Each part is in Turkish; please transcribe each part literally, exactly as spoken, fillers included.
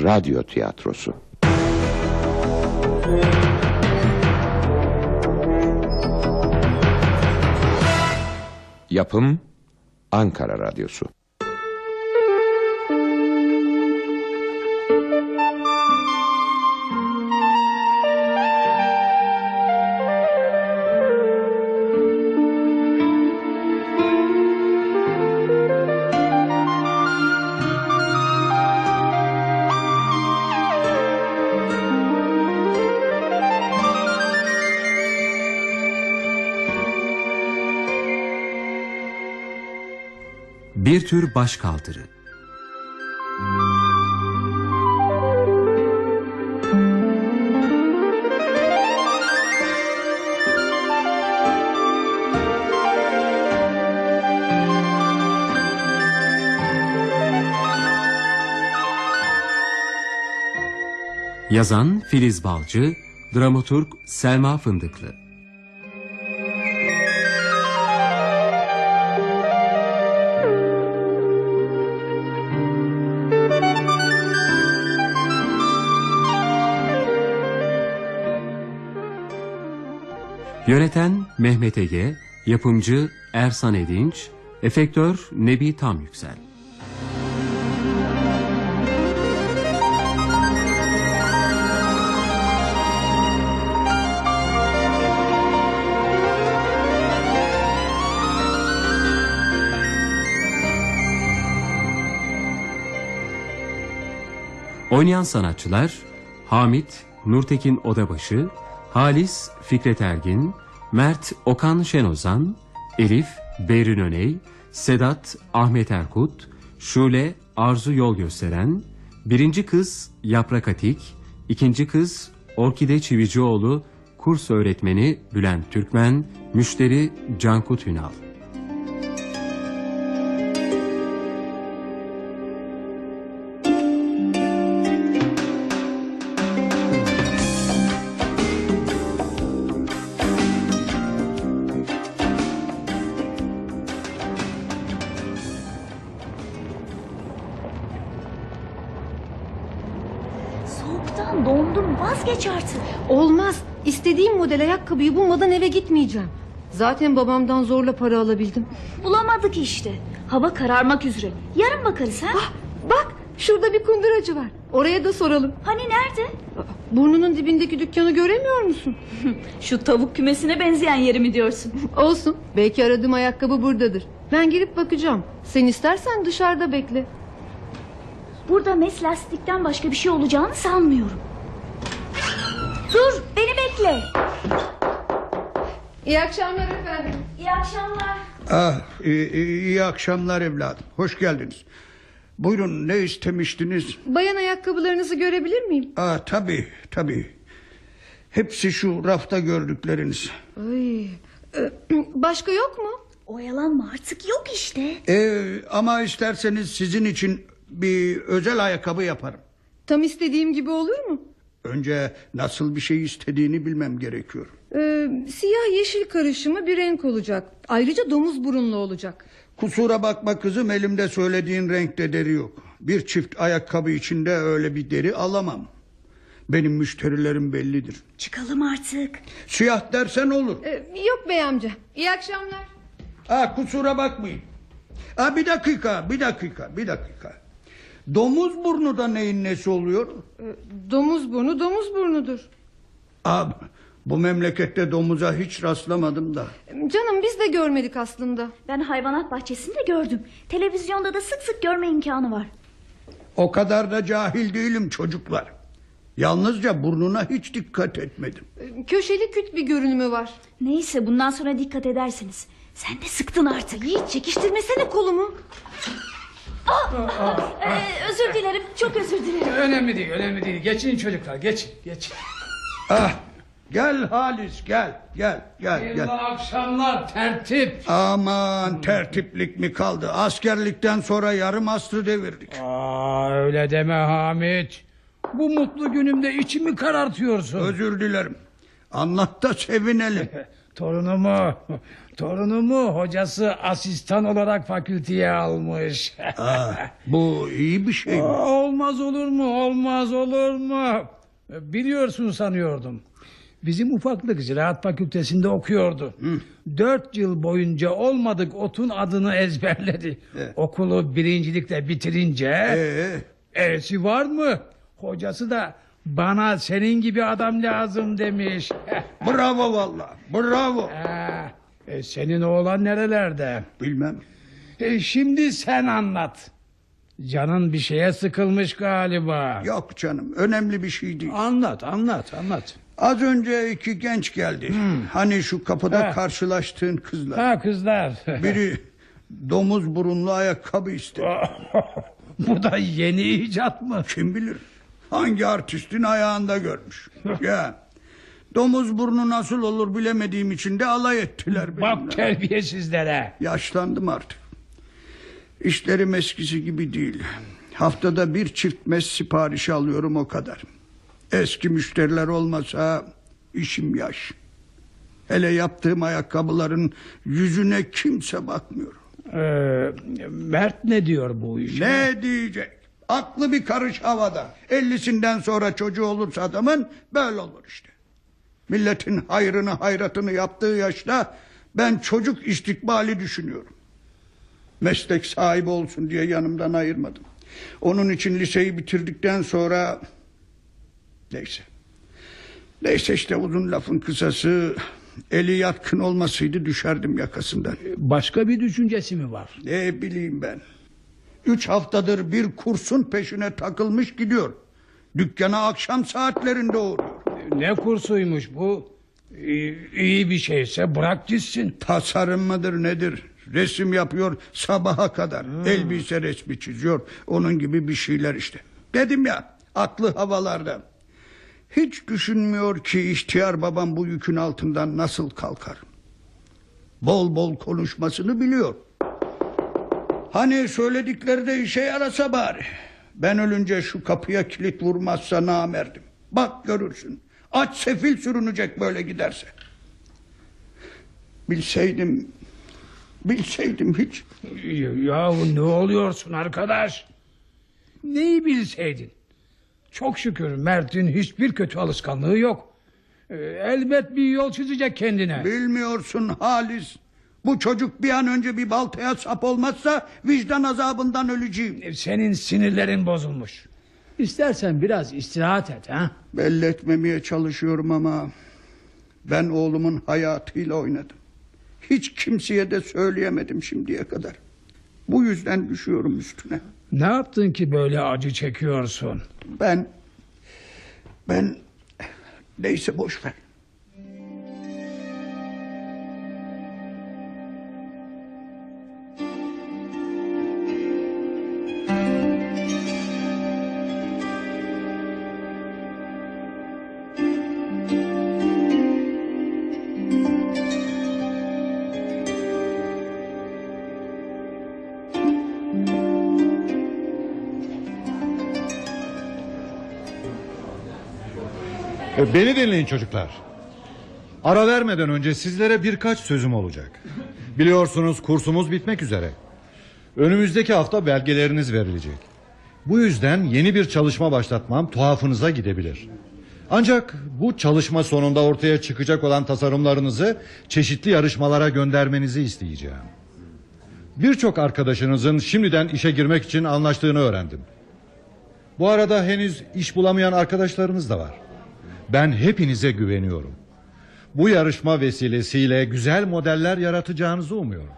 radyo tiyatrosu. Yapım Ankara Radyosu. Bir tür başkaldırı. Yazan Filiz Balcı, dramaturg Selma Fındıklı. Yöneten Mehmet Ege, yapımcı Ersan Edinç, efektör Nebi Tamyüksel. Oynayan sanatçılar: Hamit Nurtekin Odabaşı, Halis Fikret Ergin, Mert Okan Şenozan, Elif Berin Öney, Sedat Ahmet Erkut, Şule Arzu Yol Gösteren, birinci kız Yaprak Atik, ikinci kız Orkide Çivicioğlu, kurs öğretmeni Bülent Türkmen, müşteri Cankut Ünal. Soğuktan dondum, vazgeç artık. Olmaz. İstediğim model ayakkabıyı bulmadan eve gitmeyeceğim. Zaten babamdan zorla para alabildim. Bulamadık işte. Hava kararmak üzere. Yarın bakarız ha. Ah, bak şurada bir kunduracı var. Oraya da soralım. Hani nerede? Burnunun dibindeki dükkanı göremiyor musun? Şu tavuk kümesine benzeyen yeri mi diyorsun? Olsun. Belki aradığım ayakkabı buradadır. Ben girip bakacağım. Sen istersen dışarıda bekle. Burada mes lastikten başka bir şey olacağını sanmıyorum. Dur, beni bekle. İyi akşamlar efendim. İyi akşamlar. Ah, iyi, iyi akşamlar evladım. Hoş geldiniz. Buyurun, ne istemiştiniz? Bayan ayakkabılarınızı görebilir miyim? Ah, tabii tabii. Hepsi şu rafta gördükleriniz. Ay, e, başka yok mu? Oyalanma artık, yok işte. Ee, ama isterseniz sizin için bir özel ayakkabı yaparım. Tam istediğim gibi olur mu? Önce nasıl bir şey istediğini bilmem gerekiyor. Ee, siyah yeşil karışımı bir renk olacak. Ayrıca domuz burunlu olacak. Kusura bakma kızım, elimde söylediğin renkte deri yok. Bir çift ayakkabı içinde öyle bir deri alamam. Benim müşterilerim bellidir. Çıkalım artık. Siyah dersen olur. Ee, yok bey amca. İyi akşamlar. Ha, kusura bakmayın. Ha, bir dakika, bir dakika, bir dakika. Domuz burnu da neyin nesi oluyor? Ee, domuz burnu domuz burnudur. Abi, bu memlekette domuza hiç rastlamadım da. Canım biz de görmedik aslında. Ben hayvanat bahçesinde gördüm. Televizyonda da sık sık görme imkanı var. O kadar da cahil değilim çocuklar. Yalnızca burnuna hiç dikkat etmedim. Ee, köşeli küt bir görünümü var. Neyse, bundan sonra dikkat edersiniz. Sen de sıktın artık. Yiğit, çekiştirmesene kolumu. Ah, ah, ee, özür dilerim, çok özür dilerim. Önemli değil, önemli değil. Geçin çocuklar, geçin, geçin. Ah, gel Halis, gel, gel, gel, Hayırlı gel. akşamlar, tertip. Aman, tertiplik mi kaldı? Askerlikten sonra yarım asrı devirdik. Aa, öyle deme Hamit. Bu mutlu günümde içimi karartıyorsun. Özür dilerim. Anlat da sevinelim. Torunumu, torunumu hocası asistan olarak fakülteye almış. Aa, bu iyi bir şey mi? Olmaz olur mu? Olmaz olur mu? Biliyorsun sanıyordum. Bizim ufaklık ziraat fakültesinde okuyordu. Hı. Dört yıl boyunca olmadık otun adını ezberledi. E. Okulu birincilikle bitirince... Ee? E'si var mı? Hocası da bana senin gibi adam lazım demiş. Bravo vallahi, bravo. Ha, e, senin oğlan nerelerde? Bilmem. E, şimdi sen anlat. Canın bir şeye sıkılmış galiba. Yok canım, önemli bir şey değil. Anlat, anlat, anlat. Az önce iki genç geldi. Hmm. Hani şu kapıda Ha. karşılaştığın kızlar. Ha kızlar. Biri domuz burunlu ayakkabı istedi. Bu da yeni icat mı? Kim bilir? Hangi artistin ayağında görmüş. Ya domuz burnu nasıl olur bilemediğim için de alay ettiler benimle. Bak terbiyesizlere. Yaşlandım artık. İşlerim eskisi gibi değil. Haftada bir çift mes siparişi alıyorum, o kadar. Eski müşteriler olmasa işim yaş. Hele yaptığım ayakkabıların yüzüne kimse bakmıyor. Ee, Mert ne diyor bu işe? Ne diyecek? Aklı bir karış havada. Ellisinden sonra çocuğu olursa adamın böyle olur işte. Milletin hayrını hayratını yaptığı yaşta ben çocuk istikbali düşünüyorum. Meslek sahibi olsun diye yanımdan ayırmadım. Onun için liseyi bitirdikten sonra... Neyse. Neyse işte, uzun lafın kısası... Eli yatkın olmasıydı düşerdim yakasından. Başka bir düşüncesi mi var? Ne bileyim ben. Üç haftadır bir kursun peşine takılmış gidiyor. Dükkana akşam saatlerinde uğruyor. Ne kursuymuş bu? İyi, iyi bir şeyse bırak gitsin. Tasarım mıdır nedir? Resim yapıyor sabaha kadar. Hmm. Elbise resmi çiziyor. Onun gibi bir şeyler işte. Dedim ya, aklı havalarda. Hiç düşünmüyor ki ihtiyar babam bu yükün altından nasıl kalkar. Bol bol konuşmasını biliyor. Hani söyledikleri de işe yarasa bari. Ben ölünce şu kapıya kilit vurmazsa namerdim. Bak görürsün. Aç sefil sürünecek böyle giderse. Bilseydim... Bilseydim hiç. Yahu ne oluyorsun arkadaş? Neyi bilseydin? Çok şükür Mert'in hiçbir kötü alışkanlığı yok. Ee, elbet bir yol çizecek kendine. Bilmiyorsun Halis. Bu çocuk bir an önce bir baltaya sap olmazsa vicdan azabından öleceğim. Senin sinirlerin bozulmuş. İstersen biraz istirahat et ha? Belli etmemeye çalışıyorum ama ben oğlumun hayatıyla oynadım. Hiç kimseye de söyleyemedim şimdiye kadar. Bu yüzden düşüyorum üstüne. Ne yaptın ki böyle acı çekiyorsun? Ben... Ben... Neyse boş ver. Beni dinleyin çocuklar. Ara vermeden önce sizlere birkaç sözüm olacak. Biliyorsunuz kursumuz bitmek üzere. Önümüzdeki hafta belgeleriniz verilecek. Bu yüzden yeni bir çalışma başlatmam tuhafınıza gidebilir. Ancak bu çalışma sonunda ortaya çıkacak olan tasarımlarınızı çeşitli yarışmalara göndermenizi isteyeceğim. Birçok arkadaşınızın şimdiden işe girmek için anlaştığını öğrendim. Bu arada henüz iş bulamayan arkadaşlarınız da var. Ben hepinize güveniyorum. Bu yarışma vesilesiyle güzel modeller yaratacağınızı umuyorum.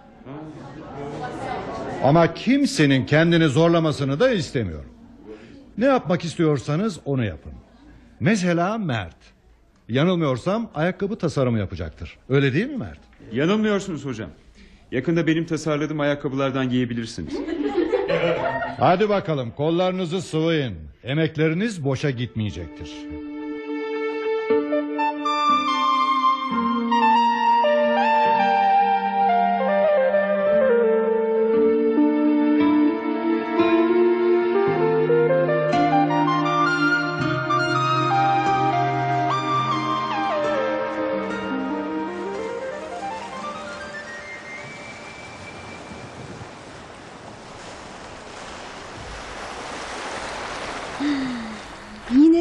Ama kimsenin kendini zorlamasını da istemiyorum. Ne yapmak istiyorsanız onu yapın. Mesela Mert. Yanılmıyorsam ayakkabı tasarımı yapacaktır. Öyle değil mi Mert? Yanılmıyorsunuz hocam. Yakında benim tasarladığım ayakkabılardan giyebilirsiniz. Hadi bakalım, kollarınızı sıvayın. Emekleriniz boşa gitmeyecektir.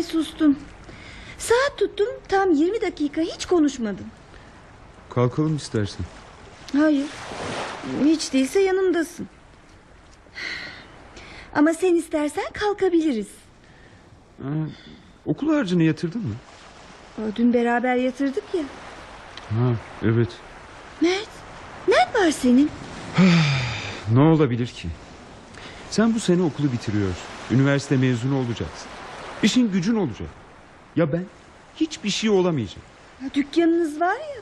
sustum. Saat tuttum, tam yirmi dakika hiç konuşmadın. Kalkalım istersen. Hayır, hiç değilse yanımdasın. Ama sen istersen kalkabiliriz. Ha, okul harcını yatırdın mı? Dün beraber yatırdık ya. Ha, evet. Mert, ne var senin? Ne olabilir ki? Sen bu sene okulu bitiriyorsun. Üniversite mezunu olacaksın. İşin gücün olacak. Ya ben hiçbir şey olamayacağım. Ya, dükkanınız var ya.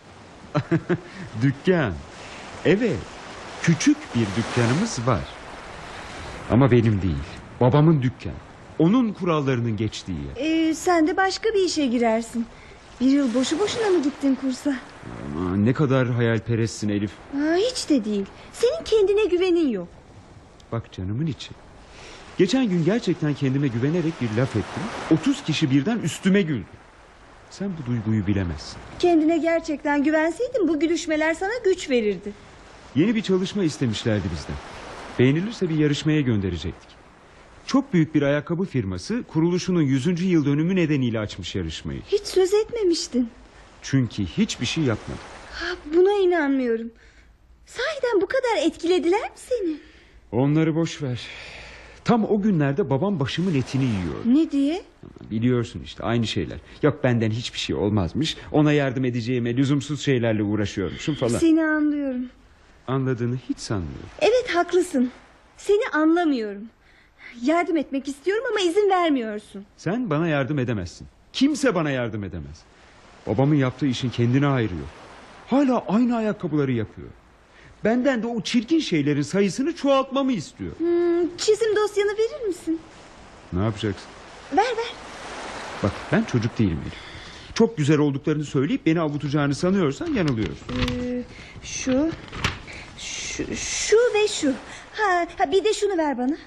Dükkan. Evet. Küçük bir dükkanımız var. Ama benim değil. Babamın dükkanı. Onun kurallarının geçtiği yer. Ee, sen de başka bir işe girersin. Bir yıl boşu boşuna mı gittin kursa? Ama ne kadar hayalperestsin Elif. Aa, hiç de değil. Senin kendine güvenin yok. Bak canımın içi. Geçen gün gerçekten kendime güvenerek bir laf ettim. Otuz kişi birden üstüme güldü. Sen bu duyguyu bilemezsin. Kendine gerçekten güvenseydin bu gülüşmeler sana güç verirdi. Yeni bir çalışma istemişlerdi bizden. Beğenilirse bir yarışmaya gönderecektik. Çok büyük bir ayakkabı firması kuruluşunun yüzüncü yıl dönümü nedeniyle açmış yarışmayı. Hiç söz etmemiştin. Çünkü hiçbir şey yapmadım. Ha, buna inanmıyorum. Sahiden bu kadar etkilediler mi seni? Onları boş ver. Tam o günlerde babam başımın etini yiyor. Ne diye? Biliyorsun işte aynı şeyler. Yok benden hiçbir şey olmazmış. Ona yardım edeceğime lüzumsuz şeylerle uğraşıyormuşum falan. Seni anlıyorum. Anladığını hiç sanmıyorum. Evet, haklısın. Seni anlamıyorum. Yardım etmek istiyorum ama izin vermiyorsun. Sen bana yardım edemezsin. Kimse bana yardım edemez. Babamın yaptığı işin kendine ayırıyor. Hala aynı ayakkabıları yapıyor. Benden de o çirkin şeylerin sayısını çoğaltmamı istiyor. Hmm, çizim dosyanı verir misin? Ne yapacaksın? Ver ver. Bak ben çocuk değilim Elif. Çok güzel olduklarını söyleyip beni avutacağını sanıyorsan yanılıyorsun. Ee, şu, şu, şu ve şu. Ha, ha, bir de şunu ver bana.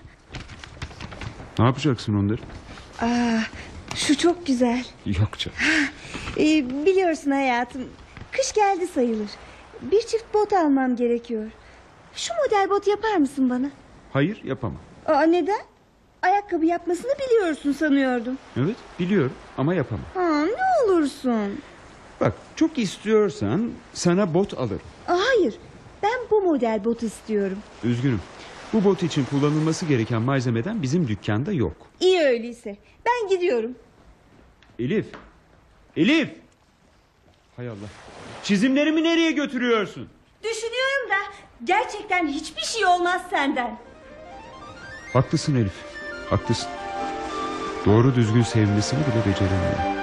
Ne yapacaksın onları? Aa, şu çok güzel. Yok canım. Ee, biliyorsun hayatım, kış geldi sayılır. Bir çift bot almam gerekiyor. Şu model bot yapar mısın bana? Hayır yapamam. Aa, neden? Ayakkabı yapmasını biliyorsun sanıyordum. Evet biliyorum ama yapamam. Aa, ne olursun. Bak çok istiyorsan sana bot alırım. Aa, hayır, ben bu model bot istiyorum. Üzgünüm. Bu bot için kullanılması gereken malzemeden bizim dükkanda yok. İyi öyleyse, ben gidiyorum. Elif. Elif. Hay Allah. Çizimlerimi nereye götürüyorsun? Düşünüyorum da gerçekten hiçbir şey olmaz senden. Haklısın Elif. Haklısın. Doğru düzgün sevmesini bile beceremiyorum.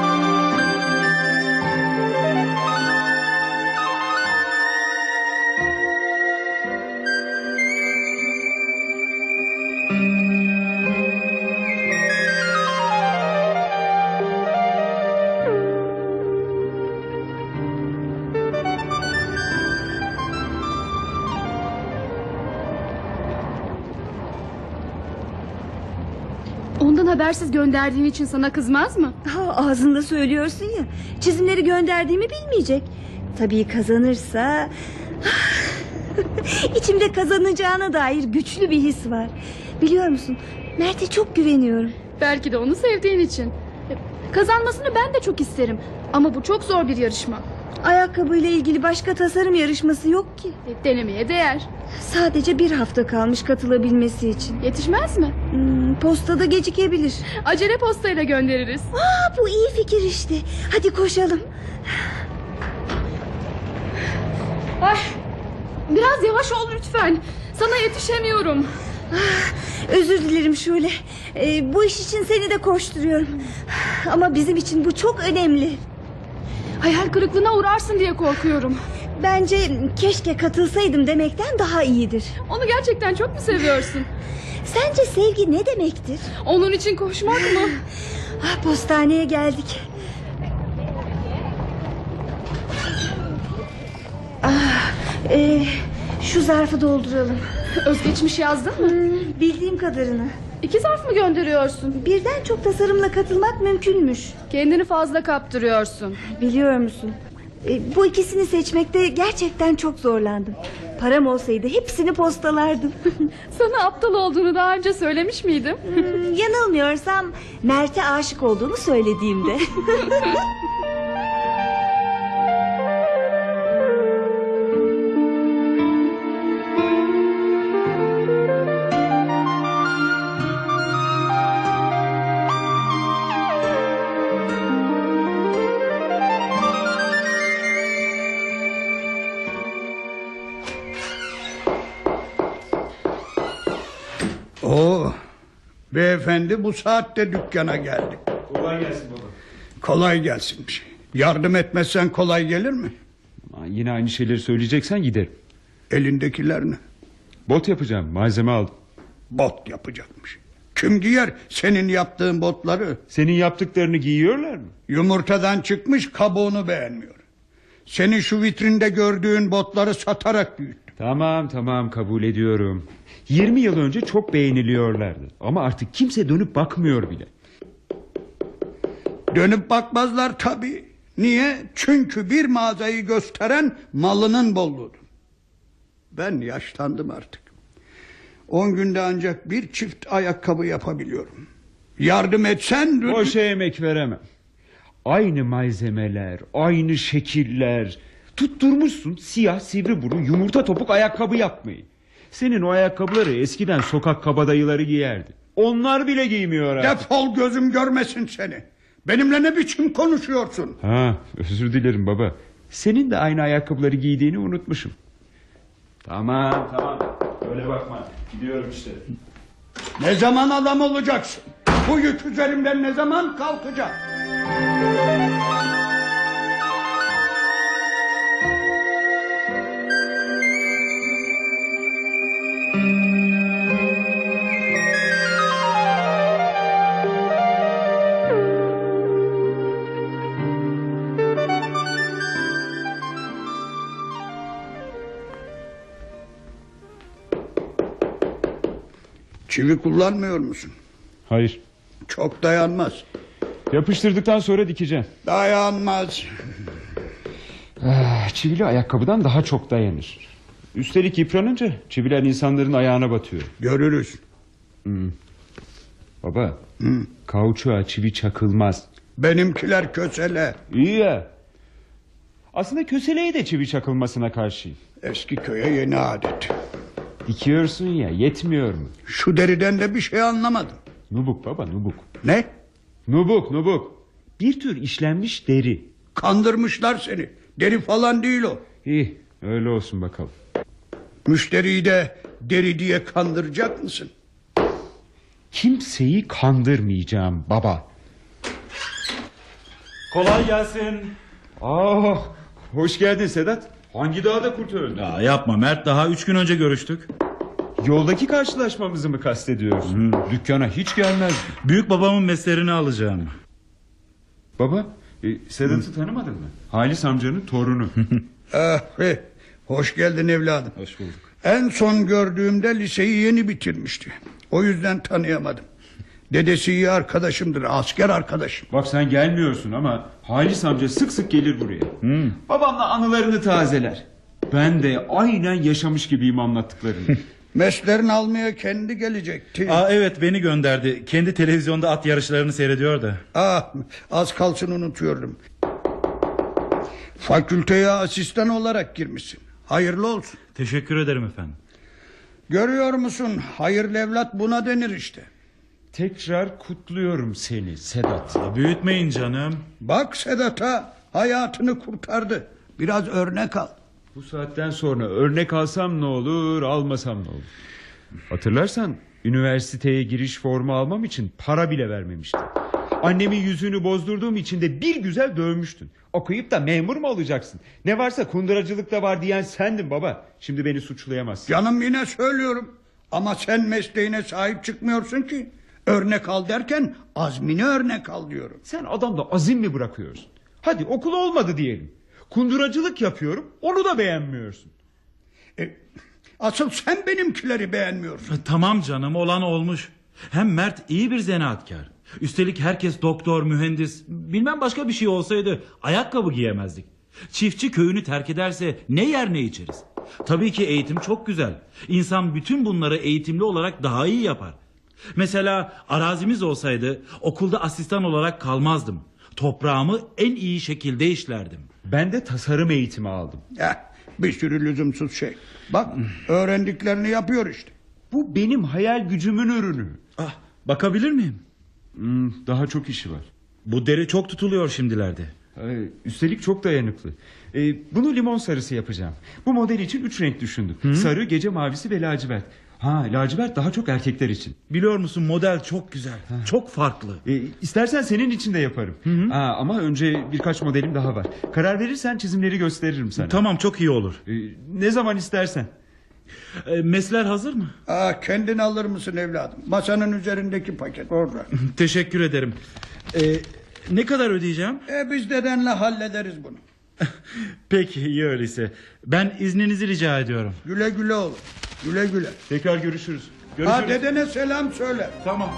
Ondan habersiz gönderdiğin için sana kızmaz mı? Ha, ağzında söylüyorsun ya. Çizimleri gönderdiğimi bilmeyecek. Tabii kazanırsa... İçimde kazanacağına dair güçlü bir his var. Biliyor musun, Mert'e çok güveniyorum. Belki de onu sevdiğin için. Kazanmasını ben de çok isterim. Ama bu çok zor bir yarışma. Ayakkabıyla ilgili başka tasarım yarışması yok ki. Denemeye değer. Sadece bir hafta kalmış katılabilmesi için. Yetişmez mi? Hmm, postada gecikebilir. Acele postayla göndeririz. Aa, bu iyi fikir işte. Hadi koşalım. Ay, biraz yavaş ol lütfen. Sana yetişemiyorum. Ah, özür dilerim Şule. Ee, bu iş için seni de koşturuyorum. Ama bizim için bu çok önemli. Hayal kırıklığına uğrarsın diye korkuyorum. Bence keşke katılsaydım demekten daha iyidir. Onu gerçekten çok mu seviyorsun? Sence sevgi ne demektir? Onun için koşmak mı? Ah, postaneye geldik. Ah, e, şu zarfı dolduralım. Özgeçmiş yazdın mı? Hmm, bildiğim kadarını. İki zarf mı gönderiyorsun? Birden çok tasarımla katılmak mümkünmüş. Kendini fazla kaptırıyorsun. Biliyor musun? E, bu ikisini seçmekte gerçekten çok zorlandım. Param olsaydı hepsini postalardım. Sana aptal olduğunu daha önce söylemiş miydim? Hmm, yanılmıyorsam Mert'e aşık olduğunu söylediğimde. Oo, beyefendi bu saatte dükkana geldi. Kolay gelsin baba. Kolay gelsinmiş. Yardım etmezsen kolay gelir mi? Ama yine aynı şeyleri söyleyeceksen giderim. Elindekiler ne? Bot yapacağım, malzeme aldım. Bot yapacakmış. Kim giyer senin yaptığın botları? Senin yaptıklarını giyiyorlar mı? Yumurtadan çıkmış, kabuğunu beğenmiyor. Senin şu vitrinde gördüğün botları satarak büyüttüm. Tamam tamam, kabul ediyorum. yirmi yıl önce çok beğeniliyorlardı. Ama artık kimse dönüp bakmıyor bile. Dönüp bakmazlar tabii. Niye? Çünkü bir mağazayı gösteren malının bolluğudur. Ben yaşlandım artık. On günde ancak bir çift ayakkabı yapabiliyorum. Yardım etsen... Boşa emek veremem. Aynı malzemeler, aynı şekiller. Tutturmuşsun siyah sivri burun yumurta topuk ayakkabı yapmayı. Senin o ayakkabıları eskiden sokak kabadayıları giyerdi. Onlar bile giymiyor artık. Defol, gözüm görmesin seni. Benimle ne biçim konuşuyorsun? Ha, özür dilerim baba. Senin de aynı ayakkabıları giydiğini unutmuşum. Tamam tamam, öyle bakma. Gidiyorum işte. Ne zaman adam olacaksın? Bu yük üzerimden ne zaman kalkacak? Çivi kullanmıyor musun? Hayır. Çok dayanmaz. Yapıştırdıktan sonra dikeceğim. Dayanmaz. Ah, çivili ayakkabıdan daha çok dayanır. Üstelik yıpranınca çiviler insanların ayağına batıyor. Görürüz. Hmm. Baba, Hı. kauçuğa çivi çakılmaz. Benimkiler kösele. İyi ya. Aslında köseleye de çivi çakılmasına karşıyım. Eski köye yeni adet. Dikiyorsun ya, yetmiyor mu? Şu deriden de bir şey anlamadım. Nubuk baba, nubuk. Ne? Nubuk nubuk. Bir tür işlenmiş deri. Kandırmışlar seni. Deri falan değil o. İyi, öyle olsun bakalım. Müşteriyi de deri diye kandıracak mısın? Kimseyi kandırmayacağım baba. Kolay gelsin. Aa, hoş geldin Sedat. Hangi dağda kurt öldü? Ya yapma Mert, daha üç gün önce görüştük. Yoldaki karşılaşmamızı mı kastediyorsun? Hmm. Dükkana hiç gelmez. Büyük babamın meslerini alacağım. Baba, e, Sedat'ı tanımadın mı? Halis amcanın torunu. Ah, he. Hoş geldin evladım. Hoş bulduk. En son gördüğümde liseyi yeni bitirmişti. O yüzden tanıyamadım. Dedesi iyi arkadaşımdır, asker arkadaşım. Bak sen gelmiyorsun ama Halis amca sık sık gelir buraya. Hmm. Babamla anılarını tazeler. Ben de aynen yaşamış gibiyim anlattıklarını. Meslerini almaya kendi gelecekti. Aa, evet, beni gönderdi. Kendi televizyonda at yarışlarını seyrediyor da. Ah, az kalsın unutuyordum. Fakülteye asistan olarak girmişsin. Hayırlı olsun. Teşekkür ederim efendim. Görüyor musun? Hayırlı evlat buna denir işte. Tekrar kutluyorum seni Sedat. Ya, büyütmeyin canım. Bak Sedat'a, hayatını kurtardı. Biraz örnek al. Bu saatten sonra örnek alsam ne olur, almasam ne olur? Hatırlarsan üniversiteye giriş formu almam için para bile vermemiştin. Annemin yüzünü bozdurduğum için de bir güzel dövmüştün. Okuyup da memur mu olacaksın? Ne varsa kunduracılık da var diyen sendin baba. Şimdi beni suçlayamazsın. Canım, yine söylüyorum. Ama sen mesleğine sahip çıkmıyorsun ki. Örnek al derken azmini örnek al diyorum. Sen adamda azim mi bırakıyorsun? Hadi okul olmadı diyelim. Kunduracılık yapıyorum, onu da beğenmiyorsun. E, asıl sen benimkileri beğenmiyorsun. E, tamam canım, olan olmuş. Hem Mert iyi bir zanaatkar. Üstelik herkes doktor, mühendis, bilmem başka bir şey olsaydı ayakkabı giyemezdik. Çiftçi köyünü terk ederse ne yer ne içeriz? Tabii ki eğitim çok güzel. İnsan bütün bunları eğitimli olarak daha iyi yapar. Mesela arazimiz olsaydı okulda asistan olarak kalmazdım. Toprağımı en iyi şekilde işlerdim. Ben de tasarım eğitimi aldım. Ya, bir sürü lüzumsuz şey. Bak öğrendiklerini yapıyor işte. Bu benim hayal gücümün ürünü. Ah, bakabilir miyim? Hmm, daha çok işi var. Bu deri çok tutuluyor şimdilerde. Ee, üstelik çok dayanıklı. Ee, bunu limon sarısı yapacağım. Bu model için üç renk düşündüm. Hı? Sarı, gece mavisi ve lacivert. Ha, lacivert daha çok erkekler için. Biliyor musun, model çok güzel. Ha. Çok farklı. Ee, istersen senin için de yaparım. Hı hı. Ha, ama önce birkaç modelim daha var. Karar verirsen çizimleri gösteririm sana. Tamam, çok iyi olur. Ee, ne zaman istersen. E, mesler hazır mı? Aa, kendin alır mısın evladım? Masanın üzerindeki paket orada. Teşekkür ederim. E, ne kadar ödeyeceğim? E, biz dedenle hallederiz bunu. Peki, iyi öyleyse. Ben izninizi rica ediyorum. Güle güle oğlum. Güle güle. Tekrar görüşürüz. Görüşürüz. Ha, dedene selam söyle. Tamam.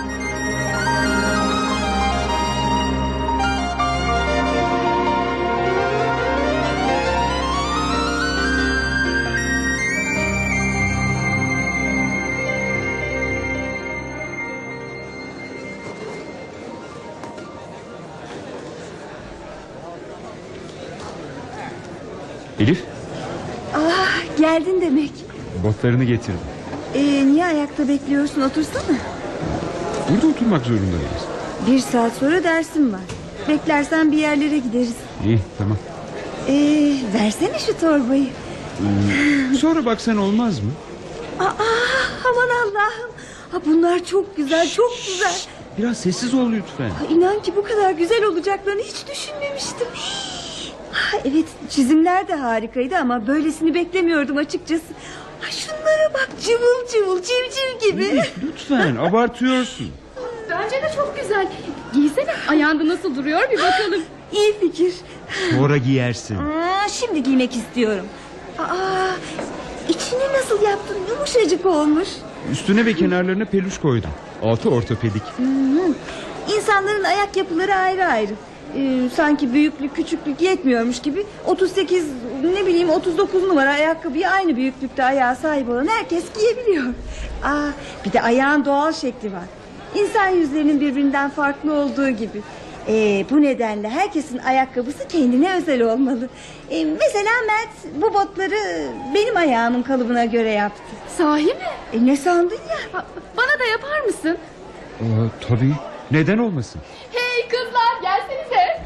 Elif, Ah, geldin demek. botlarını getirdim. Ee, niye ayakta bekliyorsun, otursana. Burada oturmak zorundayız. Bir saat sonra dersim var. Beklersen bir yerlere gideriz. İyi, tamam. Ee, versene şu torbayı. Hmm, sonra baksan olmaz mı? Aa, aman Allah'ım. Ha, bunlar çok güzel, çok güzel. Biraz sessiz ol lütfen. Ha, İnan ki bu kadar güzel olacaklarını hiç düşünmemiştim. Ha, evet, çizimler de harikaydı ama böylesini beklemiyordum açıkçası. Ha, şunlara bak, cıvıl cıvıl, civciv gibi. Elif, lütfen abartıyorsun. Bence de çok güzel. Giysene, ayağında nasıl duruyor bir bakalım. İyi fikir. Sonra giyersin. Aa, şimdi giymek istiyorum. Aa, içini nasıl yaptın? Yumuşacık olmuş. Üstüne ve kenarlarına peluş koydum. Altı ortopedik. Hmm. İnsanların ayak yapıları ayrı ayrı. Ee, sanki büyüklük küçüklük yetmiyormuş gibi otuz sekiz ne bileyim otuz dokuz numara ayakkabıyı aynı büyüklükte ayağa sahip olan herkes giyebiliyor. Aa, bir de ayağın doğal şekli var. İnsan yüzlerinin birbirinden farklı olduğu gibi. Ee, bu nedenle herkesin ayakkabısı kendine özel olmalı. Ee, mesela Mert bu botları benim ayağımın kalıbına göre yaptı. Sahi mi? E, ne sandın ya? Ha, bana da yapar mısın? Aa, tabii. Neden olmasın? Hey kızlar, gelsenize.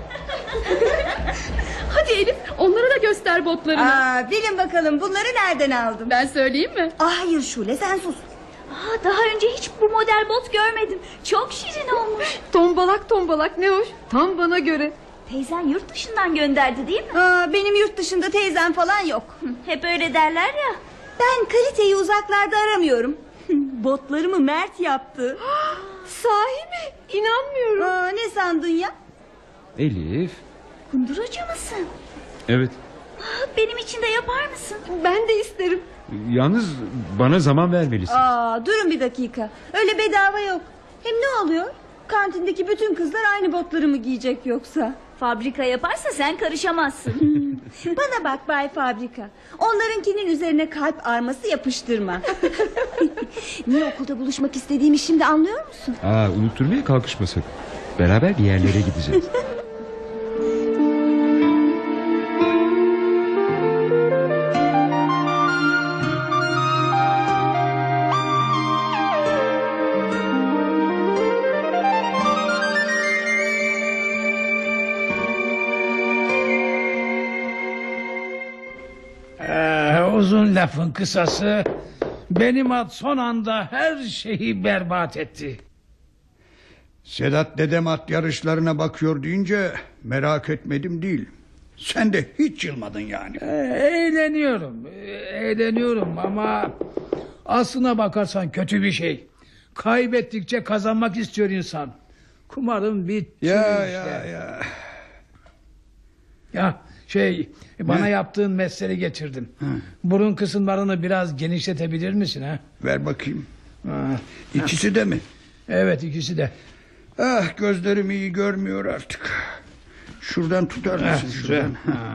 Hadi Elif, onlara da göster botlarını. Aa, bilin bakalım bunları nereden aldın? Ben söyleyeyim mi? Aa, hayır Şule, sen sus. Aa, daha önce hiç bu model bot görmedim. Çok şirin olmuş. Tombalak tombalak, ne hoş. Tam bana göre. Teyzen yurt dışından gönderdi değil mi? Aa, benim yurt dışında teyzem falan yok. Hep öyle derler ya. Ben kaliteyi uzaklarda aramıyorum. Botlarımı Mert yaptı. Sahi mi? İnanmıyorum. Aa, ne sandın ya? Elif. Kunduracı mısın? Evet. Aa, benim için de yapar mısın? Ben de isterim. Yalnız bana zaman vermelisin. Aa, durun bir dakika. Öyle bedava yok. Hem ne oluyor? Kantindeki bütün kızlar aynı botlarımı giyecek yoksa. Fabrika yaparsa sen karışamazsın. Bana bak Bay Fabrika. Onlarınkinin üzerine kalp arması yapıştırma. Niye okulda buluşmak istediğimi şimdi anlıyor musun? Aa, unutturmaya kalkışma sakın. Beraber bir yerlere gideceğiz. Ee, uzun lafın kısası, benim at son anda her şeyi berbat etti. Sedat dedem at yarışlarına bakıyor deyince merak etmedim değil. Sen de hiç yılmadın yani. Ee, eğleniyorum, ee, eğleniyorum ama aslına bakarsan kötü bir şey. Kaybettikçe kazanmak istiyor insan. Kumarın bitti Ya işte. ya ya. Ya şey, bana Ne? yaptığın mesleri getirdim. Burun kısımlarını biraz genişletebilir misin ha? Ver bakayım. Ha. İkisi de mi? Evet, ikisi de. Ah, gözlerim iyi görmüyor artık. Şuradan tutar mısın? Heh, Şuradan.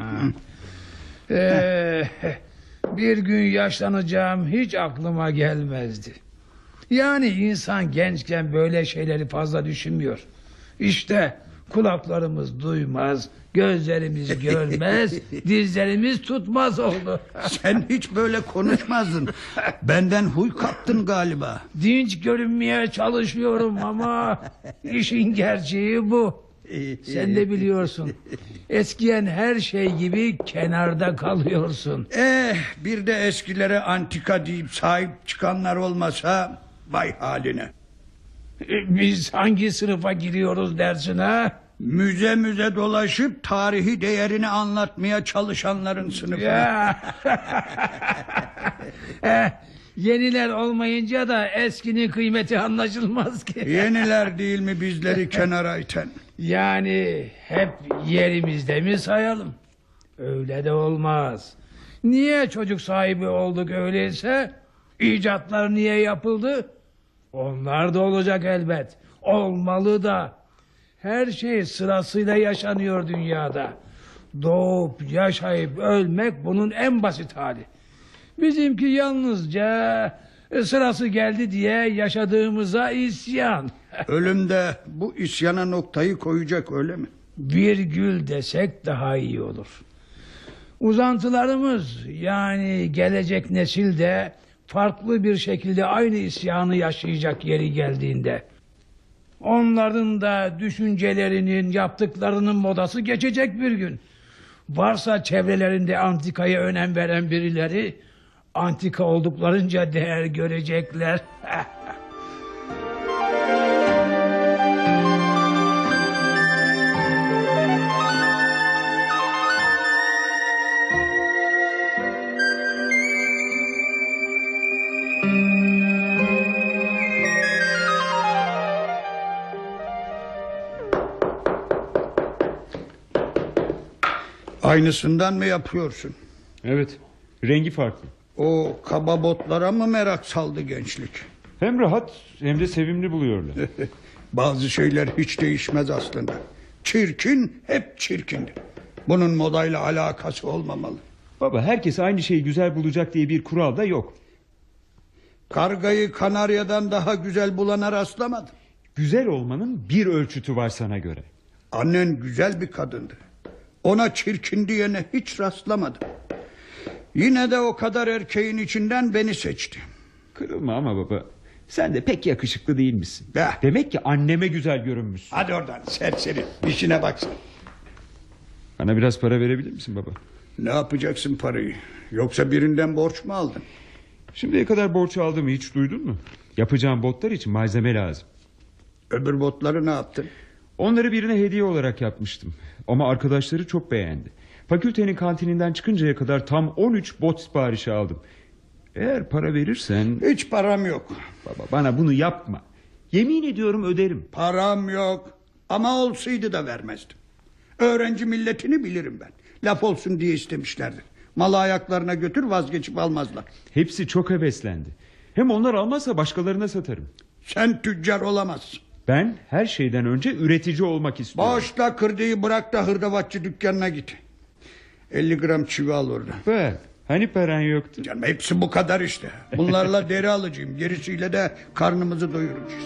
Ee, bir gün yaşlanacağım hiç aklıma gelmezdi. Yani insan gençken böyle şeyleri fazla düşünmüyor. İşte kulaklarımız duymaz, gözlerimiz görmez, dizlerimiz tutmaz oldu. Sen hiç böyle konuşmazdın. Benden huy kaptın galiba. Dinç görünmeye çalışıyorum ama işin gerçeği bu. Sen de biliyorsun. Eskiyen her şey gibi kenarda kalıyorsun. Eh, bir de eskilere antika deyip sahip çıkanlar olmasa vay haline. E, Biz hangi sınıfa giriyoruz dersin ha? Müze müze dolaşıp tarihi değerini anlatmaya çalışanların sınıfı. Ya. Eh, Yeniler olmayınca da eskinin kıymeti anlaşılmaz ki. Yeniler değil mi bizleri kenara iten? Yani hep yerimizde mi sayalım? Öyle de olmaz. Niye çocuk sahibi olduk öyleyse? İcatlar niye yapıldı? Onlar da olacak elbet. Olmalı da. Her şey sırasıyla yaşanıyor dünyada. Doğup yaşayıp ölmek bunun en basit hali. Bizimki yalnızca e, sırası geldi diye yaşadığımıza isyan. Ölüm de bu isyana noktayı koyacak, öyle mi? Virgül desek daha iyi olur. Uzantılarımız, yani gelecek nesil de farklı bir şekilde aynı isyanı yaşayacak yeri geldiğinde. Onların da düşüncelerinin, yaptıklarının modası geçecek bir gün. Varsa çevrelerinde antikaya önem veren birileri, antika olduklarınca değer görecekler. Aynısından mı yapıyorsun? Evet, rengi farklı. O kaba botlara mı merak saldı gençlik? Hem rahat hem de sevimli buluyorlar. Bazı şeyler hiç değişmez aslında. Çirkin hep çirkindir. Bunun modayla alakası olmamalı. Baba, herkes aynı şeyi güzel bulacak diye bir kural da yok. Kargayı Kanarya'dan daha güzel bulana rastlamadım. Güzel olmanın bir ölçütü var sana göre. Annen güzel bir kadındı. Ona çirkin diyene hiç rastlamadım. Yine de o kadar erkeğin içinden beni seçti. Kırılma ama baba. Sen de pek yakışıklı değil misin? Ya. Demek ki anneme güzel görünmüşsün. Hadi oradan serseri, işine baksın. Bana biraz para verebilir misin baba? Ne yapacaksın parayı? Yoksa birinden borç mu aldın? Şimdiye kadar borç aldığımı hiç duydun mu? Yapacağım botlar için malzeme lazım. Öbür botları ne yaptın? Onları birine hediye olarak yapmıştım. Ama arkadaşları çok beğendi. Fakültenin kantininden çıkıncaya kadar tam on üç bot siparişi aldım. Eğer para verirsen... Hiç param yok. Baba, bana bunu yapma. Yemin ediyorum öderim. Param yok. Ama olsaydı da vermezdim. Öğrenci milletini bilirim ben. Laf olsun diye istemişlerdir. Malı ayaklarına götür, vazgeçip almazlar. Hepsi çok heveslendi. Hem onlar almazsa başkalarına satarım. Sen tüccar olamazsın. Ben her şeyden önce üretici olmak istiyorum. Boşta kırdığı bırak da hırdavatçı dükkanına git. elli gram çivi al orada. Ver. Hani paran yoktu? Canım, hepsi bu kadar işte. Bunlarla deri alacağım. Gerisiyle de karnımızı doyuracağız.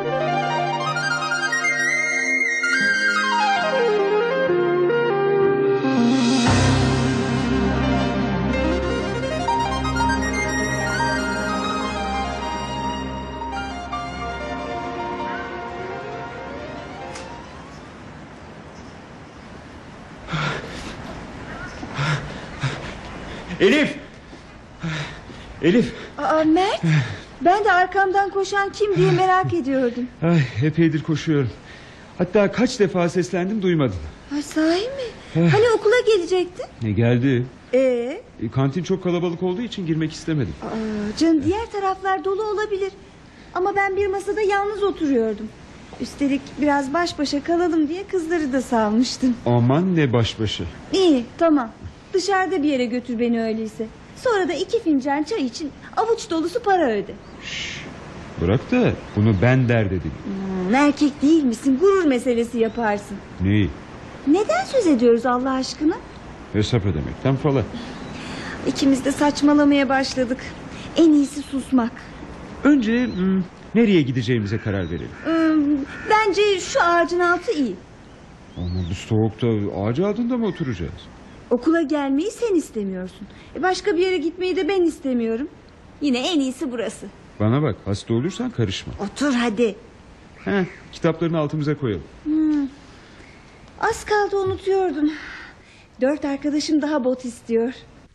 Elif! Elif! Aa, Mert, ben de arkamdan koşan kim diye merak ediyordum. Ay, epeydir koşuyorum. Hatta kaç defa seslendim, duymadın. Ay, sahi mi? Hani okula gelecektin? Ne geldi? Ee? E, kantin çok kalabalık olduğu için girmek istemedim. Aa, canım, diğer taraflar dolu olabilir. Ama ben bir masada yalnız oturuyordum. Üstelik biraz baş başa kalalım diye kızları da salmıştım. Aman ne baş başa. İyi, tamam. Dışarıda bir yere götür beni öyleyse. Sonra da iki fincan çay için avuç dolusu para öde. Şş, bırak da bunu ben dert edeyim. Hmm, erkek değil misin? Gurur meselesi yaparsın. Neyi? Neden söz ediyoruz Allah aşkına? Hesap ödemekten falan. İkimiz de saçmalamaya başladık. En iyisi susmak. Önce hmm, nereye gideceğimize karar verelim. Ee, bence şu ağacın altı iyi. Ama bu soğukta ağacı altında mı oturacağız? Okula gelmeyi sen istemiyorsun. E başka bir yere gitmeyi de ben istemiyorum. Yine en iyisi burası. Bana bak, hasta olursan karışma. Otur hadi. Heh, kitaplarını altımıza koyalım. Hmm. Az kaldı unutuyordum. Dört arkadaşım daha bot istiyor.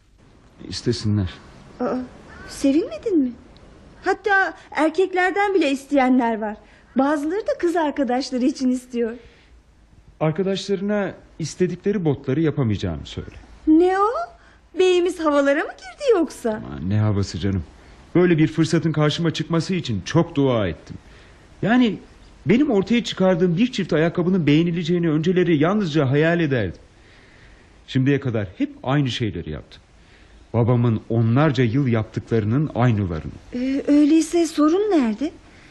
İstesinler. Aa, sevinmedin mi? Hatta erkeklerden bile isteyenler var. Bazıları da kız arkadaşları için istiyor. Arkadaşlarına istedikleri botları yapamayacağını söyle. Ne o? Beyimiz havalara mı girdi yoksa? Aman ne havası canım. Böyle bir fırsatın karşıma çıkması için çok dua ettim. Yani benim ortaya çıkardığım bir çift ayakkabının beğenileceğini önceleri yalnızca hayal ederdim. Şimdiye kadar hep aynı şeyleri yaptım. Babamın onlarca yıl yaptıklarının aynılarını. Ee, öyleyse sorun nerede?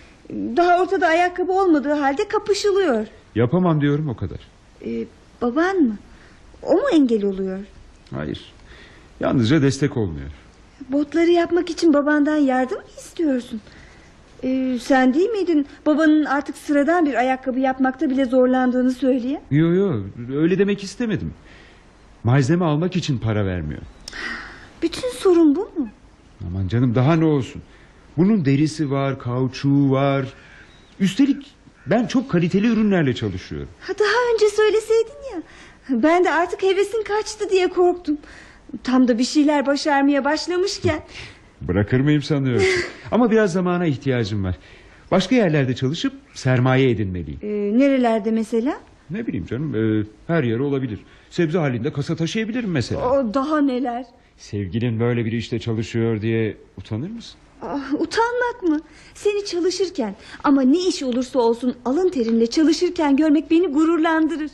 Daha ortada ayakkabı olmadığı halde kapışılıyor. Yapamam diyorum, o kadar. Ee, baban mı? O mu engel oluyor? Hayır. Yalnızca destek olmuyor. Botları yapmak için babandan yardım mı istiyorsun? Ee, sen değil miydin babanın artık sıradan bir ayakkabı yapmakta bile zorlandığını söyleyen? Yok yok, öyle demek istemedim. Malzeme almak için para vermiyor. Bütün sorun bu mu? Aman canım, daha ne olsun. Bunun derisi var, kauçuğu var. Üstelik ben çok kaliteli ürünlerle çalışıyorum. Ha, daha önce söyleseydin ya. Ben de artık hevesin kaçtı diye korktum. Tam da bir şeyler başarmaya başlamışken. Bırakır mıyım sanıyorsun? Ama biraz zamana ihtiyacım var. Başka yerlerde çalışıp sermaye edinmeliyim. Ee, nerelerde mesela? Ne bileyim canım, e, her yere olabilir. Sebze halinde kasa taşıyabilirim mesela. O, daha neler? Sevgilin böyle bir işte çalışıyor diye utanır mısın? Ah, utanmak mı? Seni çalışırken ama ne iş olursa olsun alın terinle çalışırken görmek beni gururlandırır.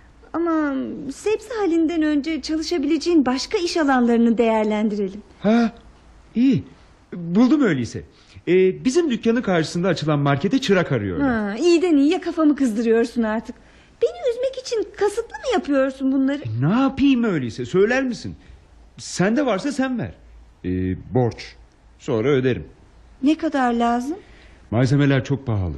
Ama sebze halinden önce çalışabileceğin başka iş alanlarını değerlendirelim. Ha, iyi. Buldum öyleyse. Ee, bizim dükkanın karşısında açılan markete çırak arıyorlar. Ha, iyiden iyiye kafamı kızdırıyorsun artık. Beni üzmek için kasıtlı mı yapıyorsun bunları? E, ne yapayım öyleyse, söyler misin? Sende varsa sen ver. Ee, borç. Sonra öderim. Ne kadar lazım? Malzemeler çok pahalı.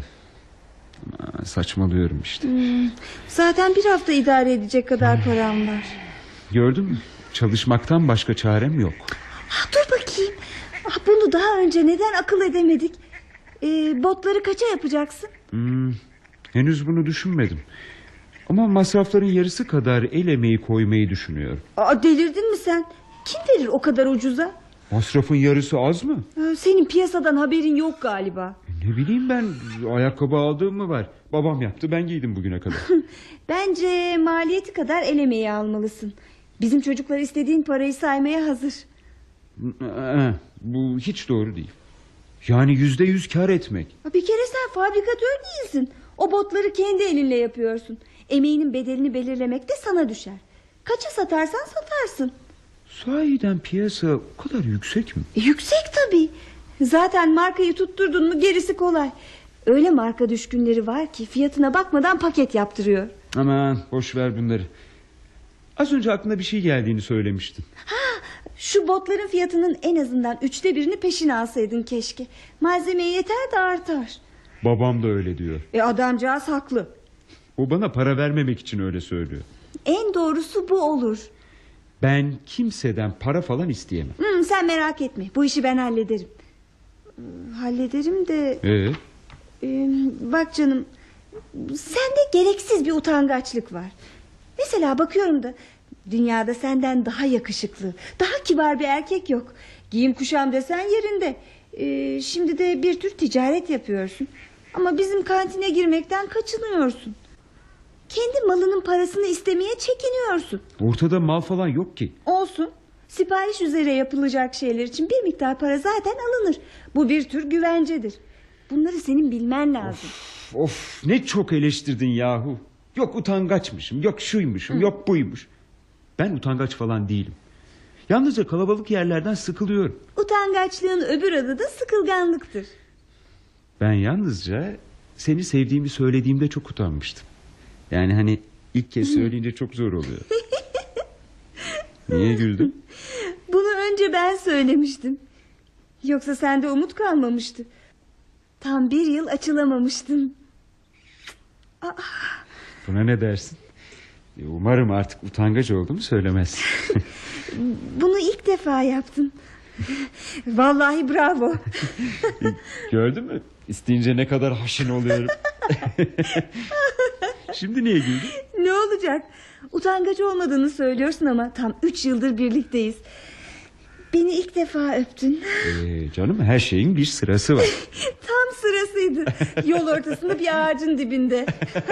Ama saçmalıyorum işte. Hmm, zaten bir hafta idare edecek kadar param var. Gördün mü? Çalışmaktan başka çarem yok. Ha, dur bakayım. Ah, bunu daha önce neden akıl edemedik? Ee, botları kaça yapacaksın? Hmm, henüz bunu düşünmedim. Ama masrafların yarısı kadar el emeği koymayı düşünüyorum. Aa, delirdin mi sen? Kim verir o kadar ucuza? Masrafın yarısı az mı? Ha, senin piyasadan haberin yok galiba. Ne bileyim ben, ayakkabı aldığım mı var? Babam yaptı, ben giydim bugüne kadar. Bence maliyeti kadar el emeği almalısın. Bizim çocuklar istediğin parayı saymaya hazır. Bu hiç doğru değil. Yani yüzde yüz kar etmek. Bir kere sen fabrikatör değilsin. O botları kendi elinle yapıyorsun. Emeğinin bedelini belirlemek de sana düşer. Kaça satarsan satarsın. Sahiden piyasa o kadar yüksek mi? E, yüksek tabii. Zaten markayı tutturdun mu gerisi kolay. Öyle marka düşkünleri var ki fiyatına bakmadan paket yaptırıyor. Aman boş ver bunları. Az önce aklına bir şey geldiğini söylemiştin. Ha, şu botların fiyatının en azından üçte birini peşine alsaydın keşke. Malzemeye yeter de artar. Babam da öyle diyor. E adamcağız haklı. O bana para vermemek için öyle söylüyor. En doğrusu bu olur. Ben kimseden para falan isteyemem. Hmm, sen merak etme, bu işi ben hallederim. Hallederim de... Ee? Ee, bak canım, sende gereksiz bir utangaçlık var. Mesela bakıyorum da dünyada senden daha yakışıklı, daha kibar bir erkek yok. Giyim kuşam desen yerinde. Ee, şimdi de bir tür ticaret yapıyorsun. Ama bizim kantine girmekten kaçınıyorsun. Kendi malının parasını istemeye çekiniyorsun. Ortada mal falan yok ki. Olsun. Sipariş üzere yapılacak şeyler için bir miktar para zaten alınır. Bu bir tür güvencedir. Bunları senin bilmen lazım. Of, of ne çok eleştirdin yahu. Yok utangaçmışım, yok şuymuşum, Hı. yok buymuş. Ben utangaç falan değilim. Yalnızca kalabalık yerlerden sıkılıyorum. Utangaçlığın öbür adı da sıkılganlıktır. Ben yalnızca seni sevdiğimi söylediğimde çok utanmıştım. Yani hani İlk kez söyleyince çok zor oluyor. Niye güldün? Bunu önce ben söylemiştim. Yoksa sende umut kalmamıştı. Tam bir yıl açılamamıştın. Aa. Buna ne dersin? Umarım artık utangaç olduğumu söylemezsin. Bunu ilk defa yaptın. Vallahi bravo. Gördün mü? İsteyince ne kadar haşin oluyorum. Şimdi niye güldün? Ne olacak? Utangaç olmadığını söylüyorsun ama tam üç yıldır birlikteyiz. Beni ilk defa öptün. Ee, canım her şeyin bir sırası var. Tam sırasıydı. Yol ortasında bir ağacın dibinde.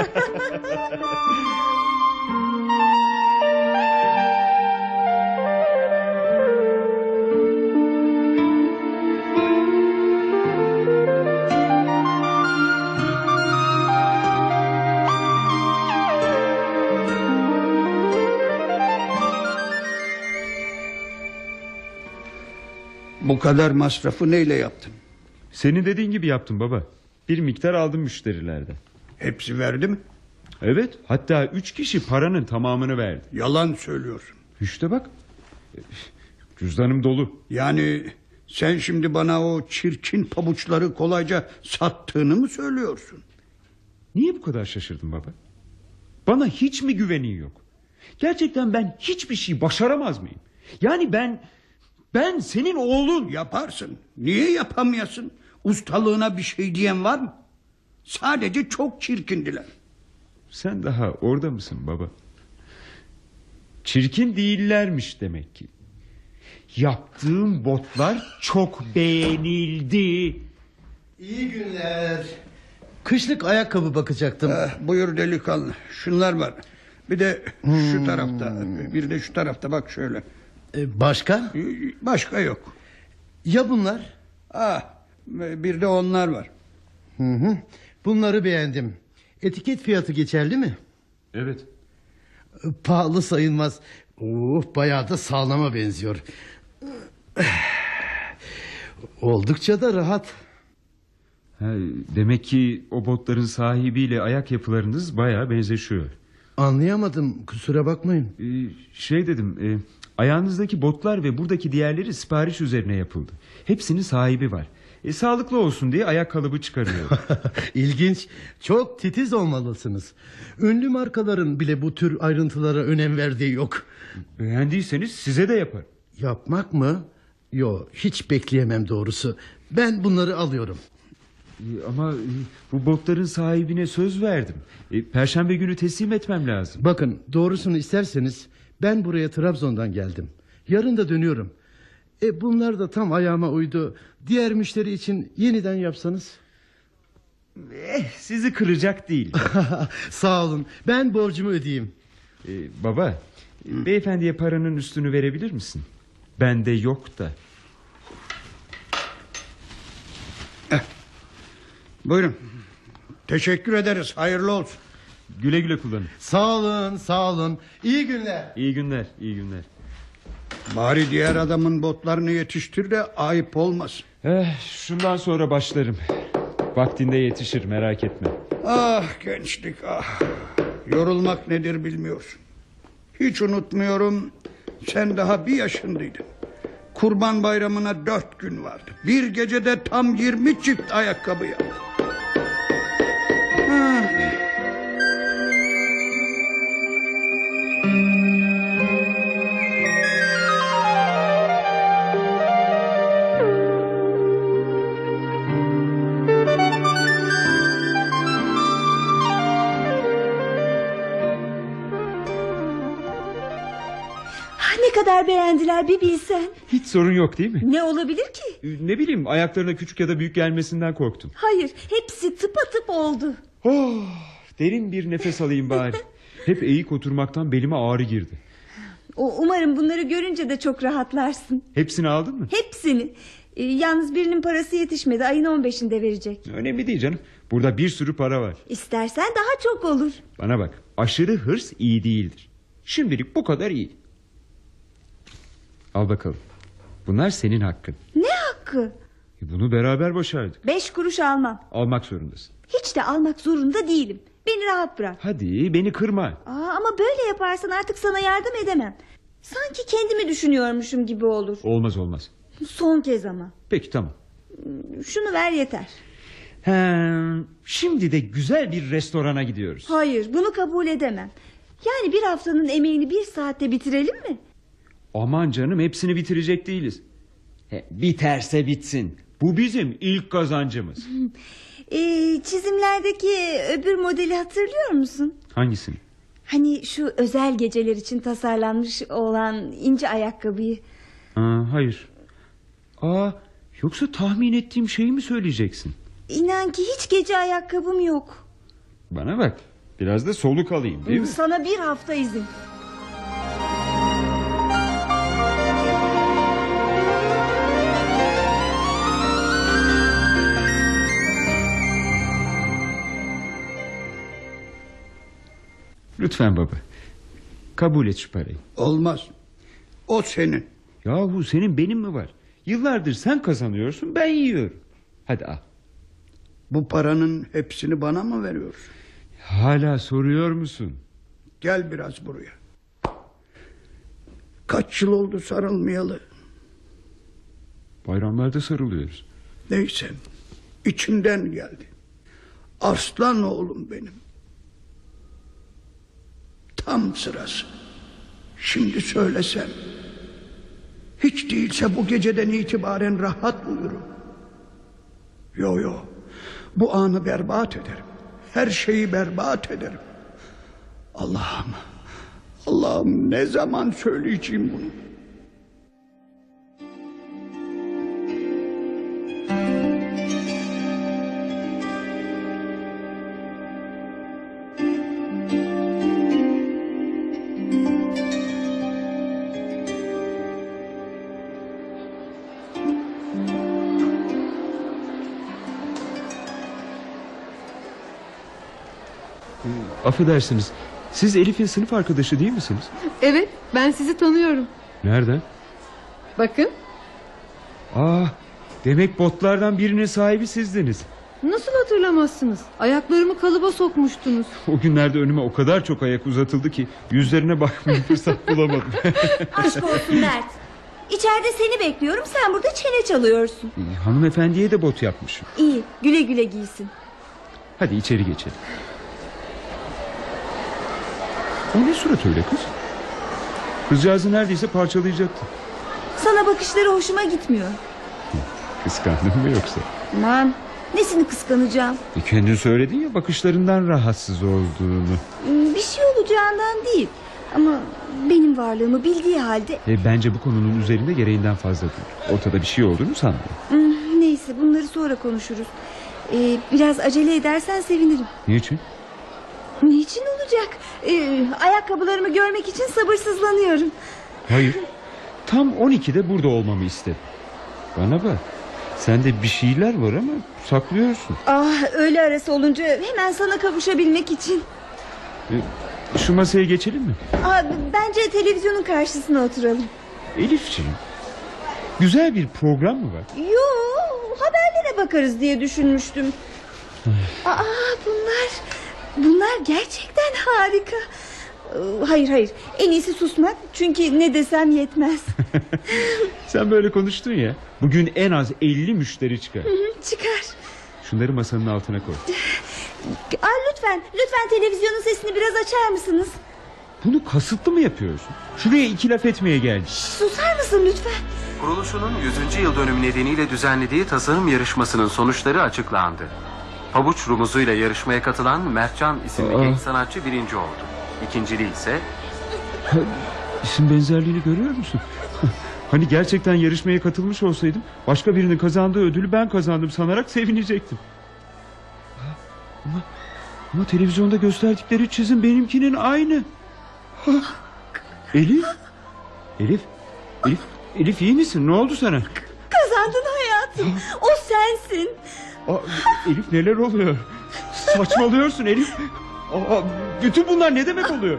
Bu kadar masrafı neyle yaptın? Senin dediğin gibi yaptım baba. Bir miktar aldım müşterilerden. Hepsi verdi mi? Evet, hatta üç kişi paranın tamamını verdi. Yalan söylüyorsun. İşte bak, cüzdanım dolu. Yani sen şimdi bana o çirkin pabuçları kolayca sattığını mı söylüyorsun? Niye bu kadar şaşırdın baba? Bana hiç mi güvenin yok? Gerçekten ben hiçbir şey başaramaz mıyım? Yani ben... Ben senin oğlun. Yaparsın. Niye yapamayasın? Ustalığına bir şey diyen var mı? Sadece çok çirkindiler. Sen daha orada mısın baba? Çirkin değillermiş demek ki. Yaptığım botlar çok beğenildi. İyi günler. Kışlık ayakkabı bakacaktım. Eh, buyur delikanlı. Şunlar var. Bir de şu tarafta. Bir de şu tarafta bak şöyle. Başka? Başka yok. Ya bunlar? Ah, bir de onlar var. Hı hı. Bunları beğendim. Etiket fiyatı geçerli mi? Evet. Pahalı sayılmaz. Oh, bayağı da sağlama benziyor. Oldukça da rahat. Ha, demek ki o botların sahibiyle ayak yapılarınız bayağı benzeşiyor. Anlayamadım, kusura bakmayın. Ee, şey dedim... E, ayağınızdaki botlar ve buradaki diğerleri sipariş üzerine yapıldı. Hepsinin sahibi var. E, sağlıklı olsun diye ayak kalıbı çıkarıyor. İlginç. Çok titiz olmalısınız. Ünlü markaların bile bu tür ayrıntılara önem verdiği yok. Beğendiyseniz size de yaparım. Yapmak mı? Yo, hiç bekleyemem doğrusu. Ben bunları alıyorum. E, ama e, bu botların sahibine söz verdim. E, Perşembe günü teslim etmem lazım. Bakın, doğrusunu isterseniz ben buraya Trabzon'dan geldim. Yarın da dönüyorum. E bunlar da tam ayağıma uydu. Diğer müşteri için yeniden yapsanız. Eh, sizi kıracak değil. Sağ olun. Ben borcumu ödeyeyim. Ee, baba, e, beyefendiye paranın üstünü verebilir misin? Bende yok da. Eh, buyurun. Teşekkür ederiz. Hayırlı olsun. Güle güle kullanın. Sağ olun, sağ olun. İyi günler. İyi günler, iyi günler. Bari diğer adamın botlarını yetiştir de ayıp olmasın. Eh, şundan sonra başlarım. Vaktinde yetişir, merak etme. Ah gençlik ah. Yorulmak nedir bilmiyorsun. Hiç unutmuyorum. Sen daha bir yaşındaydın. Kurban Bayramı'na dört gün vardı. Bir gecede tam yirmi çift ayakkabı yaptın. Ah. Ne kadar beğendiler bir bilsen. Hiç sorun yok değil mi? Ne olabilir ki? Ne bileyim, ayaklarına küçük ya da büyük gelmesinden korktum. Hayır, hepsi tıpatıp oldu. Oh, derin bir nefes alayım bari. Hep eğik oturmaktan belime ağrı girdi. O, umarım bunları görünce de çok rahatlarsın. Hepsini aldın mı? Hepsini. Ee, yalnız birinin parası yetişmedi. Ayın on beşinde verecek. Önemli değil canım. Burada bir sürü para var. İstersen daha çok olur. Bana bak, aşırı hırs iyi değildir. Şimdilik bu kadar iyi. Al bakalım. Bunlar senin hakkın. Ne hakkı? Bunu beraber başardık. Beş kuruş almam. Almak zorundasın. Hiç de almak zorunda değilim. Beni rahat bırak. Hadi beni kırma. Aa, ama böyle yaparsan artık sana yardım edemem. Sanki kendimi düşünüyormuşum gibi olur. Olmaz olmaz. Son kez ama. Peki tamam. Şunu ver yeter. He, şimdi de güzel bir restorana gidiyoruz. Hayır, bunu kabul edemem. Yani bir haftanın emeğini bir saatte bitirelim mi? Aman canım, hepsini bitirecek değiliz. He, biterse bitsin. Bu bizim ilk kazancımız. Ee, çizimlerdeki öbür modeli hatırlıyor musun? Hangisini? Hani şu özel geceler için tasarlanmış olan ince ayakkabıyı. Ha, hayır. Aa, yoksa tahmin ettiğim şeyi mi söyleyeceksin? İnan ki hiç gece ayakkabım yok. Bana bak, biraz da soluk alayım değil mi? Sana bir hafta izin. Lütfen baba, kabul et şu parayı. Olmaz. O senin. Yahu senin benim mi var? Yıllardır sen kazanıyorsun, ben yiyorum. Hadi al. Bu paranın hepsini bana mı veriyorsun? Hala soruyor musun? Gel biraz buraya. Kaç yıl oldu sarılmayalı? Bayramlarda sarılıyoruz. Neyse, içimden geldi. Arslan oğlum benim. Tam sırası. Şimdi söylesem, hiç değilse bu geceden itibaren rahat uyurum. Yo yo, bu anı berbat ederim. Her şeyi berbat ederim. Allah'ım, Allah'ım ne zaman söyleyeceğim bunu? Affedersiniz, siz Elif'in sınıf arkadaşı değil misiniz? Evet, ben sizi tanıyorum. Nereden? Bakın. Aa, demek botlardan birinin sahibi sizdiniz. Nasıl hatırlamazsınız? Ayaklarımı kalıba sokmuştunuz. O günlerde önüme o kadar çok ayak uzatıldı ki yüzlerine bakmaya fırsat bulamadım. Aşk olsun Mert. İçeride seni bekliyorum, sen burada çene çalıyorsun. Ee, hanımefendiye de bot yapmışım. İyi, güle güle giysin. Hadi içeri geçelim. O ne surat öyle kız? Kızcağızı neredeyse parçalayacaktı. Sana bakışları hoşuma gitmiyor. Kıskandın mı yoksa? Aman, nesini kıskanacağım? E kendin söyledin ya bakışlarından rahatsız olduğunu. Bir şey olacağından değil. Ama benim varlığımı bildiği halde... E, bence bu konunun üzerinde gereğinden fazla dur. Ortada bir şey olduğunu sanmıyorum. Hmm, Neyse, bunları sonra konuşuruz. Ee, biraz acele edersen sevinirim. Niçin? Niçin olacak? Ee, ayakkabılarımı görmek için sabırsızlanıyorum. Hayır. Tam on ikide burada olmamı istedim. Bana bak. Sende bir şeyler var ama saklıyorsun. Ah, öğle arası olunca hemen sana kavuşabilmek için. E, şu masaya geçelim mi? Aa, bence televizyonun karşısına oturalım. Elifciğim, güzel bir program mı var? Yo, haberlere bakarız diye düşünmüştüm. Aa, bunlar bunlar gerçekten harika. Hayır hayır, en iyisi susmak, çünkü ne desem yetmez. Sen böyle konuştun ya, bugün en az elli müşteri çıkar. Çıkar. Şunları masanın altına koy. Aa, lütfen lütfen televizyonun sesini biraz açar mısınız? Bunu kasıtlı mı yapıyorsun? Şuraya iki laf etmeye geldim. Susar mısın lütfen? Kuruluşunun yüzüncü yıl dönümü nedeniyle düzenlediği tasarım yarışmasının sonuçları açıklandı. Pabuç rumuzuyla yarışmaya katılan Mertcan isimli Aa. genç sanatçı birinci oldu. İkinciliği ise... İsim benzerliğini görüyor musun? Hani gerçekten yarışmaya katılmış olsaydım başka birinin kazandığı ödülü ben kazandım sanarak sevinecektim. Ama, ama televizyonda gösterdikleri çizim benimkinin aynı. Elif? Elif? Elif? Elif iyi misin? Ne oldu sana? Kazandın hayatım. O sensin. Aa, Elif neler oluyor? Saçmalıyorsun Elif. Aa, bütün bunlar ne demek oluyor?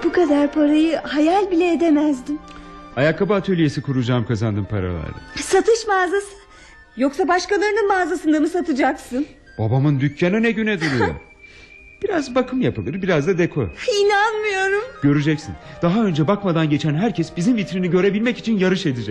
Bu kadar parayı hayal bile edemezdim. Ayakkabı atölyesi kuracağım kazandığım paralarla. Satış mağazası. Yoksa başkalarının mağazasında mı satacaksın? Babamın dükkanı ne güne duruyor. Biraz bakım yapılır, biraz da dekor. İnanmıyorum. Göreceksin. Daha önce bakmadan geçen herkes bizim vitrini görebilmek için yarış edecek.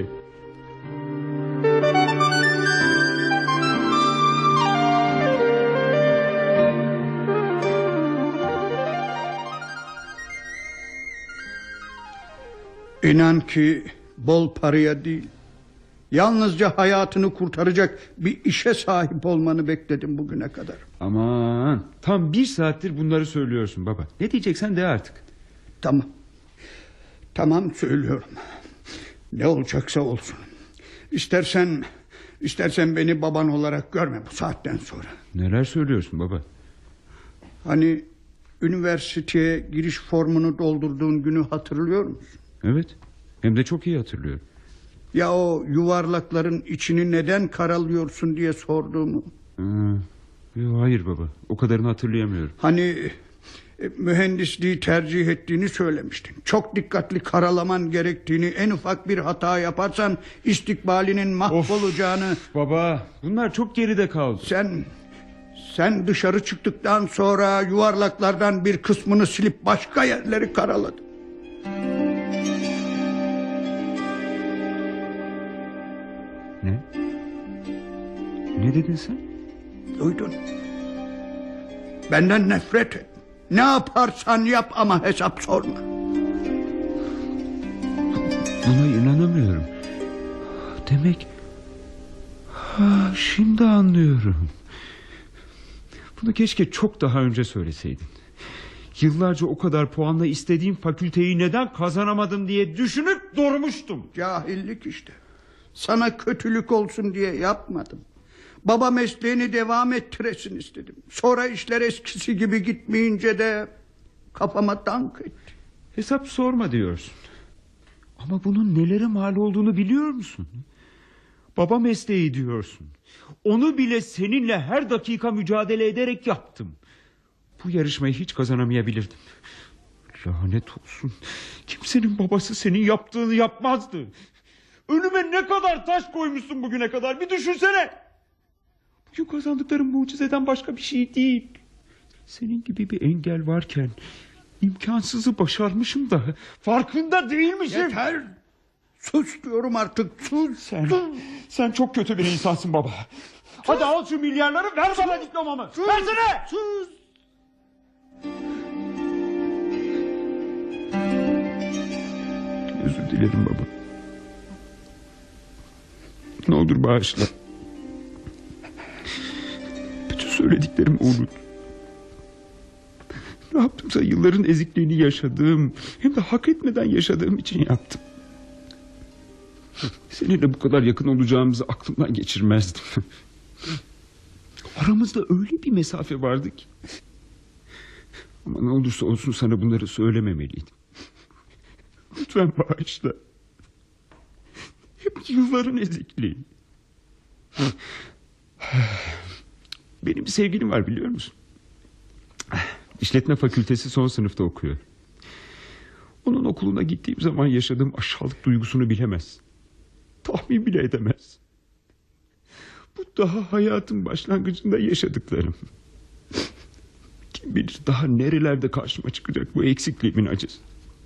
İnan ki bol paraya değil, yalnızca hayatını kurtaracak bir işe sahip olmanı bekledim bugüne kadar. Aman, tam bir saattir bunları söylüyorsun baba. Ne diyeceksen de artık. Tamam. Tamam söylüyorum. Ne olacaksa olsun. İstersen istersen beni baban olarak görme bu saatten sonra. Neler söylüyorsun baba? Hani üniversiteye giriş formunu doldurduğun günü hatırlıyor musun? Evet. Hem de çok iyi hatırlıyorum. Ya o yuvarlakların içini neden karalıyorsun diye sorduğumu. Ha, yo, hayır baba. O kadarını hatırlayamıyorum. Hani e, mühendisliği tercih ettiğini söylemiştin. Çok dikkatli karalaman gerektiğini, en ufak bir hata yaparsan istikbalinin mahvolacağını. Of, baba, bunlar çok geride kaldı. Sen sen dışarı çıktıktan sonra yuvarlaklardan bir kısmını silip başka yerleri karaladın. Ne? Ne dedin sen? Duydun. Benden nefret et. Ne yaparsan yap ama hesap sorma. Buna inanamıyorum. Demek... Ha, şimdi anlıyorum. Bunu keşke çok daha önce söyleseydin. Yıllarca o kadar puanla istediğim fakülteyi neden kazanamadım diye düşünüp durmuştum. Cahillik işte. Sana kötülük olsun diye yapmadım. Baba mesleğini devam ettiresin istedim. Sonra işler eskisi gibi gitmeyince de kafama dank etti. Hesap sorma diyorsun. Ama bunun nelere mal olduğunu biliyor musun? Baba mesleği diyorsun. Onu bile seninle her dakika mücadele ederek yaptım. Bu yarışmayı hiç kazanamayabilirdim. Lanet olsun. Kimsenin babası senin yaptığını yapmazdı. Önüme ne kadar taş koymuşsun bugüne kadar, bir düşünsene. Bugün kazandıklarım mucizeden başka bir şey değil. Senin gibi bir engel varken imkansızı başarmışım da farkında değilmişim. Yeter. Sus diyorum artık, sus. Sen, sen çok kötü bir insansın baba. Sus. Hadi al şu milyarları, ver sus. Bana diplomamı. Sus. Versene. Sus. Özür dilerim baba. Ne olur bağışla. Bütün söylediklerimi unut. Ne yaptımsa yılların ezikliğini yaşadığım, hem de hak etmeden yaşadığım için yaptım. Seninle bu kadar yakın olacağımızı aklımdan geçirmezdim. Aramızda öyle bir mesafe vardı ki. Ama ne olursa olsun sana bunları söylememeliydim. Lütfen bağışla. Hep yılların ezikliği. Benim bir sevgilim var, biliyor musun? İşletme fakültesi son sınıfta okuyor. Onun okuluna gittiğim zaman yaşadığım aşağılık duygusunu bilemez. Tahmin bile edemez. Bu daha hayatın başlangıcında yaşadıklarım. Kim bilir daha nerelerde karşıma çıkacak bu eksikliğimin acısı.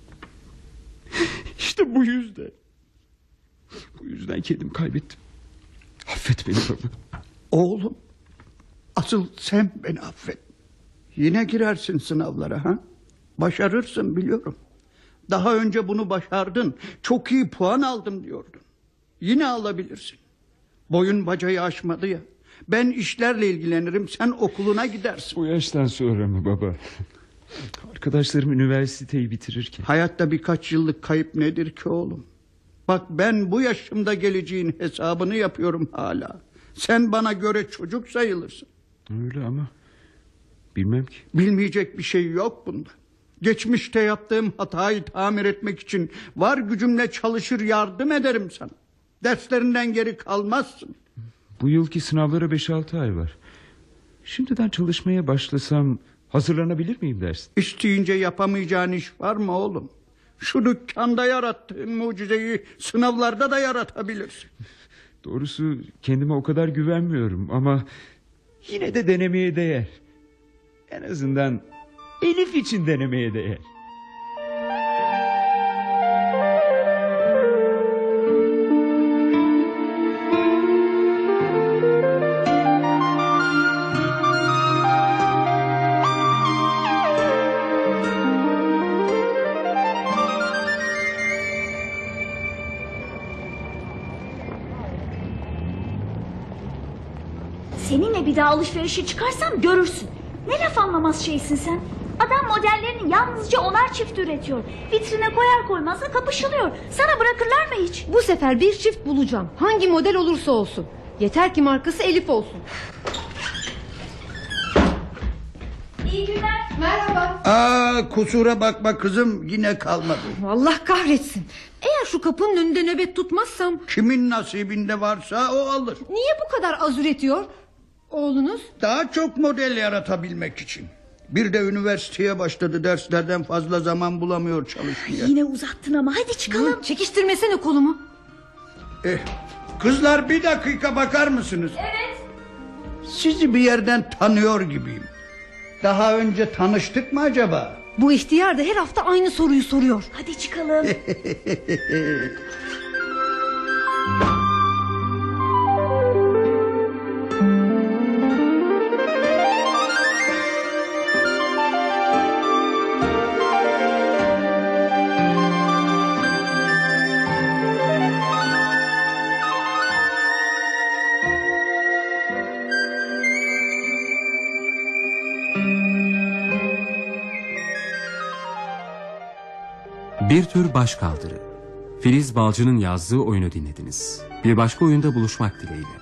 İşte bu yüzden. Bu yüzden kendimi kaybettim. Affet beni baba. Oğlum, asıl sen beni affet. Yine girersin sınavlara ha? Başarırsın biliyorum. Daha önce bunu başardın. Çok iyi puan aldım diyordun. Yine alabilirsin. Boyun bacayı aşmadı ya. Ben işlerle ilgilenirim, sen okuluna gidersin. Bu yaştan sonra mı baba? Arkadaşlarım üniversiteyi bitirirken. Hayatta birkaç yıllık kayıp nedir ki oğlum? Bak ben bu yaşımda geleceğin hesabını yapıyorum hala. Sen bana göre çocuk sayılırsın. Öyle ama bilmem ki. Bilmeyecek bir şey yok bunda. Geçmişte yaptığım hatayı tamir etmek için var gücümle çalışır yardım ederim sana. Derslerinden geri kalmazsın. Bu yılki sınavlara beş altı ay var. Şimdiden çalışmaya başlasam Hazırlanabilir miyim dersin? İsteyince yapamayacağın iş var mı oğlum? Şu dükkanda yarattığın mucizeyi sınavlarda da yaratabilirsin. Doğrusu kendime o kadar güvenmiyorum ama yine de denemeye değer. En azından Elif için denemeye değer. Seninle bir daha alışverişe çıkarsam görürsün. Ne laf anlamaz şeysin sen. Adam modellerini yalnızca onar çift üretiyor. Vitrine koyar koymaz da kapışılıyor. Sana bırakırlar mı hiç? Bu sefer bir çift bulacağım. Hangi model olursa olsun. Yeter ki markası Elif olsun. İyi günler. Merhaba. Aa, kusura bakma kızım, yine kalmadı. Allah kahretsin. Eğer şu kapının önünde nöbet tutmazsam... Kimin nasibinde varsa o alır. Niye bu kadar az üretiyor oğlunuz? Daha çok model yaratabilmek için. Bir de üniversiteye başladı, derslerden fazla zaman bulamıyor çalışmaya. Yine uzattın ama hadi çıkalım. Hı, çekiştirmesene kolumu. Eh, kızlar bir dakika bakar mısınız? Evet. Sizi bir yerden tanıyor gibiyim. Daha önce tanıştık mı acaba? Bu ihtiyar da her hafta aynı soruyu soruyor. Hadi çıkalım. Bir tür başkaldırı. Filiz Balcı'nın yazdığı oyunu dinlediniz. Bir başka oyunda buluşmak dileğiyle.